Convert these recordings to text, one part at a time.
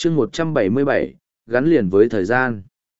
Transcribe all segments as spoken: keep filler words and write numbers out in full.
chương một trăm bảy mươi bảy, gắn liền với thời gian.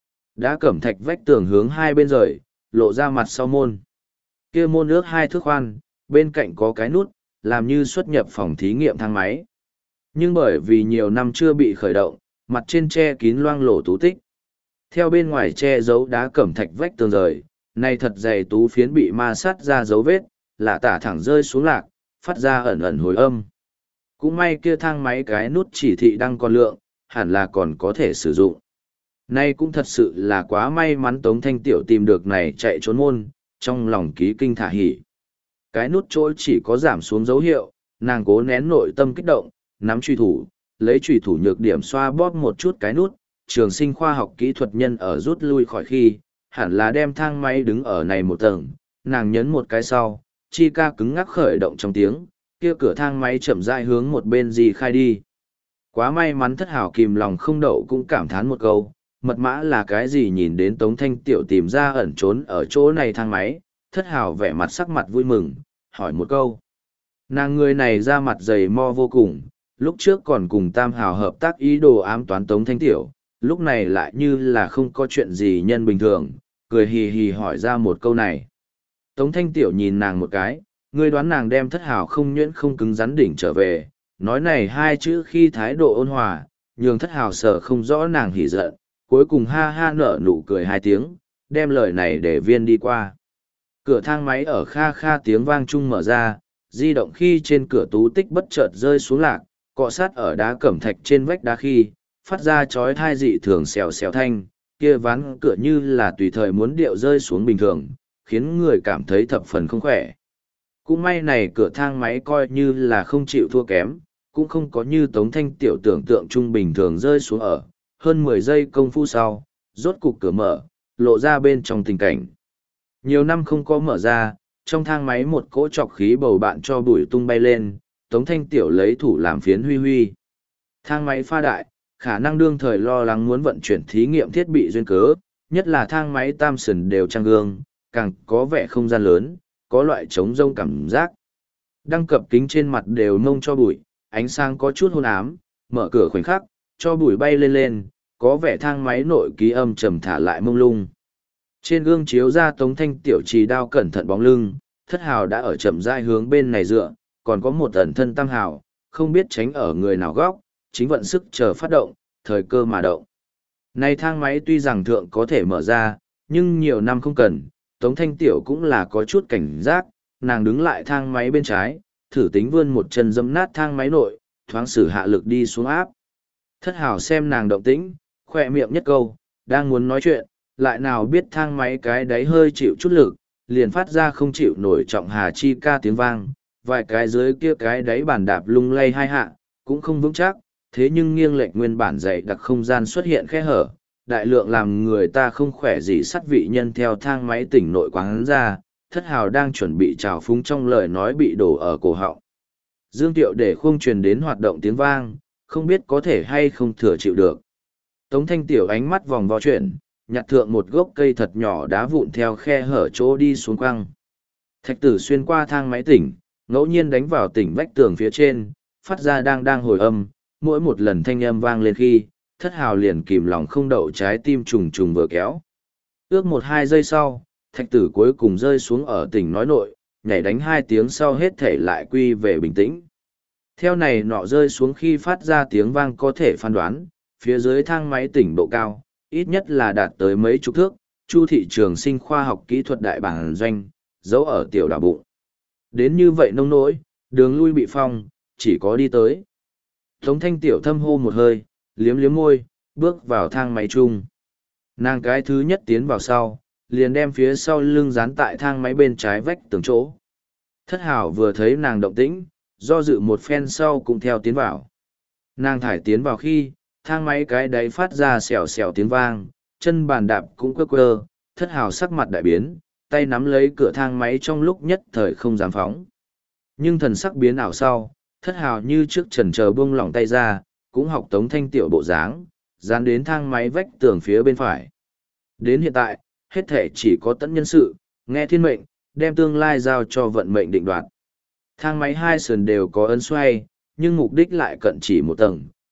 Đá cẩm thạch vách tường hướng hai bên rời, lộ ra mặt sau môn. Kia môn ước hai thước khoan, bên cạnh có cái nút, làm như xuất nhập phòng thí nghiệm thang máy. Nhưng bởi vì nhiều năm chưa bị khởi động, mặt trên che kín loang lổ tú tích. Theo bên ngoài che giấu đá cẩm thạch vách tường rời, này thật dày tú phiến bị ma sát ra dấu vết, lạ tả thẳng rơi xuống lạc, phát ra ẩn ẩn hồi âm. Cũng may kia thang máy cái nút chỉ thị đang còn lượng, hẳn là còn có thể sử dụng. Nay cũng thật sự là quá may mắn Tống Thanh Tiểu tìm được này chạy trốn môn, trong lòng ký kinh thả hỉ. Cái nút chỗ chỉ có giảm xuống dấu hiệu, nàng cố nén nội tâm kích động, nắm truy thủ, lấy truy thủ nhược điểm xoa bóp một chút cái nút, trường sinh khoa học kỹ thuật nhân ở rút lui khỏi khi, hẳn là đem thang máy đứng ở này một tầng, nàng nhấn một cái sau, chi ca cứng ngắc khởi động trong tiếng, kia cửa thang máy chậm rãi hướng một bên gì khai đi. Quá may mắn Thất Hảo kìm lòng không đậu cũng cảm thán một câu, mật mã là cái gì nhìn đến Tống Thanh Tiểu tìm ra ẩn trốn ở chỗ này thang máy, Thất Hảo vẻ mặt sắc mặt vui mừng, hỏi một câu. Nàng người này ra mặt dày mo vô cùng, lúc trước còn cùng Tam Hảo hợp tác ý đồ ám toán Tống Thanh Tiểu, lúc này lại như là không có chuyện gì nhân bình thường, cười hì hì hỏi ra một câu này. Tống Thanh Tiểu nhìn nàng một cái, ngươi đoán nàng đem Thất Hảo không nhuyễn không cứng rắn đỉnh trở về, nói này hai chữ khi thái độ ôn hòa, nhường Thất Hảo sợ không rõ nàng hỉ giận, cuối cùng ha ha nở nụ cười hai tiếng, đem lời này để viên đi qua. Cửa thang máy ở kha kha tiếng vang chung mở ra, di động khi trên cửa tú tích bất chợt rơi xuống lạc, cọ sát ở đá cẩm thạch trên vách đá khi, phát ra chói thai dị thường xèo xèo thanh, kia ván cửa như là tùy thời muốn điệu rơi xuống bình thường, khiến người cảm thấy thập phần không khỏe. Cũng may này cửa thang máy coi như là không chịu thua kém, cũng không có như Tống Thanh Tiểu tưởng tượng trung bình thường rơi xuống ở, hơn mười giây công phu sau, rốt cục cửa mở, lộ ra bên trong tình cảnh. Nhiều năm không có mở ra, trong thang máy một cỗ trọc khí bầu bạn cho bụi tung bay lên, Tống Thanh Tiểu lấy thủ làm phiến huy huy. Thang máy pha đại, khả năng đương thời lo lắng muốn vận chuyển thí nghiệm thiết bị duyên cớ, nhất là thang máy tam sần đều trang gương, càng có vẻ không gian lớn, có loại trống rông cảm giác. Đăng cập kính trên mặt đều nông cho bụi, ánh sáng có chút hôn ám, mở cửa khoảnh khắc, cho bụi bay lên lên, có vẻ thang máy nội ký âm trầm thả lại mông lung. Trên gương chiếu ra Tống Thanh Tiểu trì đao cẩn thận bóng lưng, Thất Hào đã ở chậm rãi hướng bên này dựa, còn có một ẩn thân Tam Hào, không biết tránh ở người nào góc, chính vận sức chờ phát động, thời cơ mà động. Này thang máy tuy rằng thượng có thể mở ra, nhưng nhiều năm không cần, Tống Thanh Tiểu cũng là có chút cảnh giác, nàng đứng lại thang máy bên trái, thử tính vươn một chân dẫm nát thang máy nội, thoáng sử hạ lực đi xuống áp. Thất Hào xem nàng động tĩnh, khỏe miệng nhất câu, đang muốn nói chuyện, lại nào biết thang máy cái đáy hơi chịu chút lực, liền phát ra không chịu nổi trọng hà chi ca tiếng vang, vài cái dưới kia cái đáy bàn đạp lung lay hai hạ, cũng không vững chắc, thế nhưng nghiêng lệch nguyên bản dày đặc không gian xuất hiện khe hở, đại lượng làm người ta không khỏe gì sắt vị nhân theo thang máy tỉnh nội quán ra, Thất Hào đang chuẩn bị trào phúng trong lời nói bị đổ ở cổ họng. Dương Tiệu để khung truyền đến hoạt động tiếng vang, không biết có thể hay không thừa chịu được. Tống Thanh Tiểu ánh mắt vòng vo chuyển, nhặt thượng một gốc cây thật nhỏ đá vụn theo khe hở chỗ đi xuống quăng. Thạch tử xuyên qua thang máy tỉnh, ngẫu nhiên đánh vào tỉnh vách tường phía trên, phát ra đang đang hồi âm, mỗi một lần thanh âm vang lên khi, Thất Hào liền kìm lòng không đậu trái tim trùng trùng vừa kéo. Ước một hai giây sau, thạch tử cuối cùng rơi xuống ở tỉnh nói nội, nhảy đánh hai tiếng sau hết thể lại quy về bình tĩnh. Theo này nọ rơi xuống khi phát ra tiếng vang có thể phán đoán, phía dưới thang máy tỉnh độ cao, ít nhất là đạt tới mấy chục thước, Chu thị trường sinh khoa học kỹ thuật đại bản doanh, giấu ở tiểu đảo bụng. Đến như vậy nông nỗi, đường lui bị phong, chỉ có đi tới. Tống Thanh Tiểu thâm hô một hơi, liếm liếm môi, bước vào thang máy chung. Nàng cái thứ nhất tiến vào sau, liền đem phía sau lưng dán tại thang máy bên trái vách tường chỗ. Thất Hảo vừa thấy nàng động tĩnh, do dự một phen sau cũng theo tiến vào. Nàng thải tiến vào khi, thang máy cái đáy phát ra xèo xèo tiếng vang, chân bàn đạp cũng quơ quơ, Thất Hảo sắc mặt đại biến, tay nắm lấy cửa thang máy trong lúc nhất thời không dám phóng. Nhưng thần sắc biến ảo sau, Thất Hảo như trước chần chờ buông lỏng tay ra, cũng học Tống Thanh Tiểu bộ dáng, dán đến thang máy vách tường phía bên phải. Đến hiện tại, hết thể chỉ có tận nhân sự, nghe thiên mệnh, đem tương lai giao cho vận mệnh định đoạt. Thang máy hai sườn đều có ấn xoay, nhưng mục đích lại cận chỉ một tầng,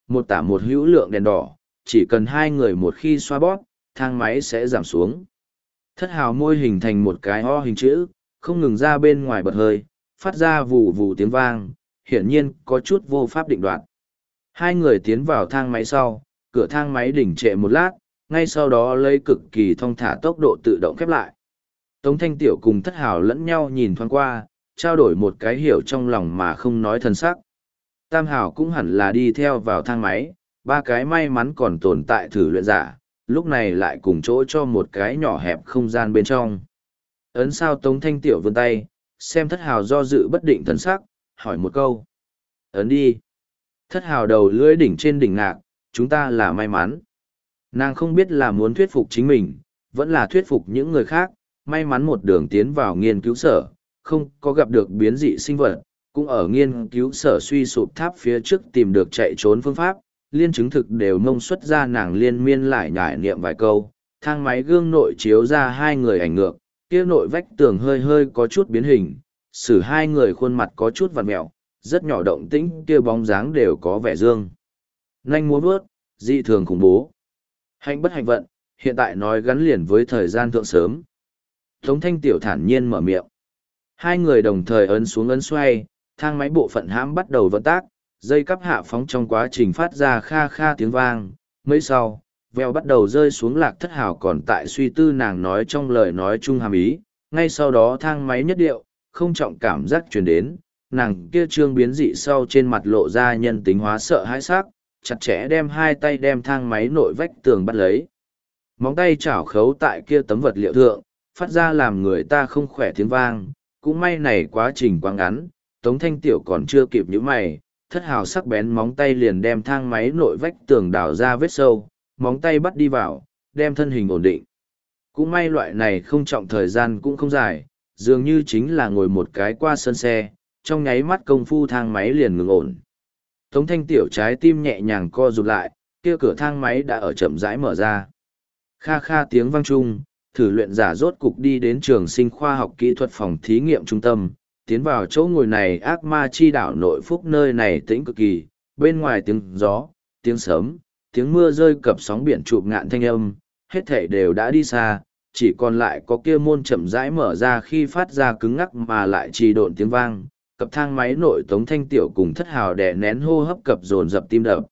một tả một hữu lượng đèn đỏ, chỉ cần hai người một khi xoa bóp, thang máy sẽ giảm xuống. Thất hào môi hình thành một cái O hình chữ, không ngừng ra bên ngoài bật hơi, phát ra vù vù tiếng vang, hiển nhiên có chút vô pháp định đoạt. Hai người tiến vào thang máy sau, cửa thang máy đỉnh trệ một lát, ngay sau đó lấy cực kỳ thong thả tốc độ tự động khép lại. Tống Thanh Tiểu cùng Thất Hào lẫn nhau nhìn thoáng qua, trao đổi một cái hiểu trong lòng mà không nói thân sắc. Tam Hào cũng hẳn là đi theo vào thang máy, ba cái may mắn còn tồn tại thử luyện giả, lúc này lại cùng chỗ cho một cái nhỏ hẹp không gian bên trong. Ấn sao Tống Thanh Tiểu vươn tay, xem Thất Hào do dự bất định thần sắc, hỏi một câu. Ấn đi. Thất Hào đầu lưỡi đỉnh trên đỉnh ngạc, chúng ta là may mắn. Nàng không biết là muốn thuyết phục chính mình, vẫn là thuyết phục những người khác, may mắn một đường tiến vào nghiên cứu sở, không có gặp được biến dị sinh vật, cũng ở nghiên cứu sở suy sụp tháp phía trước tìm được chạy trốn phương pháp, liên chứng thực đều mông xuất ra nàng liên miên lại nhải niệm vài câu, thang máy gương nội chiếu ra hai người ảnh ngược, kia nội vách tường hơi hơi có chút biến hình, xử hai người khuôn mặt có chút vặn mẹo, rất nhỏ động tĩnh kia bóng dáng đều có vẻ dương. Nhanh múa bước, dị thường khủng bố. Hạnh bất hạnh vận, hiện tại nói gắn liền với thời gian thượng sớm. Tống Thanh Tiểu thản nhiên mở miệng. Hai người đồng thời ấn xuống ấn xoay, thang máy bộ phận hãm bắt đầu vận tác, dây cắp hạ phóng trong quá trình phát ra kha kha tiếng vang. Mấy sau, veo bắt đầu rơi xuống Lạc Thất Hào còn tại suy tư nàng nói trong lời nói chung hàm ý. Ngay sau đó thang máy nhất điệu, không trọng cảm giác truyền đến, nàng kia trương biến dị sau trên mặt lộ ra nhân tính hóa sợ hãi sắc, chặt chẽ đem hai tay đem thang máy nội vách tường bắt lấy. Móng tay chảo khấu tại kia tấm vật liệu thượng, phát ra làm người ta không khỏe tiếng vang, cũng may này quá trình quá ngắn, Tống Thanh Tiểu còn chưa kịp nhíu mày, Thất Hào sắc bén móng tay liền đem thang máy nội vách tường đào ra vết sâu, móng tay bắt đi vào, đem thân hình ổn định. Cũng may loại này không trọng thời gian cũng không dài, dường như chính là ngồi một cái qua sân xe, trong nháy mắt công phu thang máy liền ngừng ổn. Tống Thanh Tiểu trái tim nhẹ nhàng co rụt lại, kia cửa thang máy đã ở chậm rãi mở ra. Kha kha tiếng vang chung, thử luyện giả rốt cục đi đến trường sinh khoa học kỹ thuật phòng thí nghiệm trung tâm, tiến vào chỗ ngồi này ác ma chi đảo nội phúc nơi này tĩnh cực kỳ, bên ngoài tiếng gió, tiếng sấm, tiếng mưa rơi cập sóng biển chụp ngạn thanh âm, hết thảy đều đã đi xa, chỉ còn lại có kia môn chậm rãi mở ra khi phát ra cứng ngắc mà lại trì độn tiếng vang, cập thang máy nội Tống Thanh Tiểu cùng Thất Hào đè nén hô hấp cập dồn dập tim đập.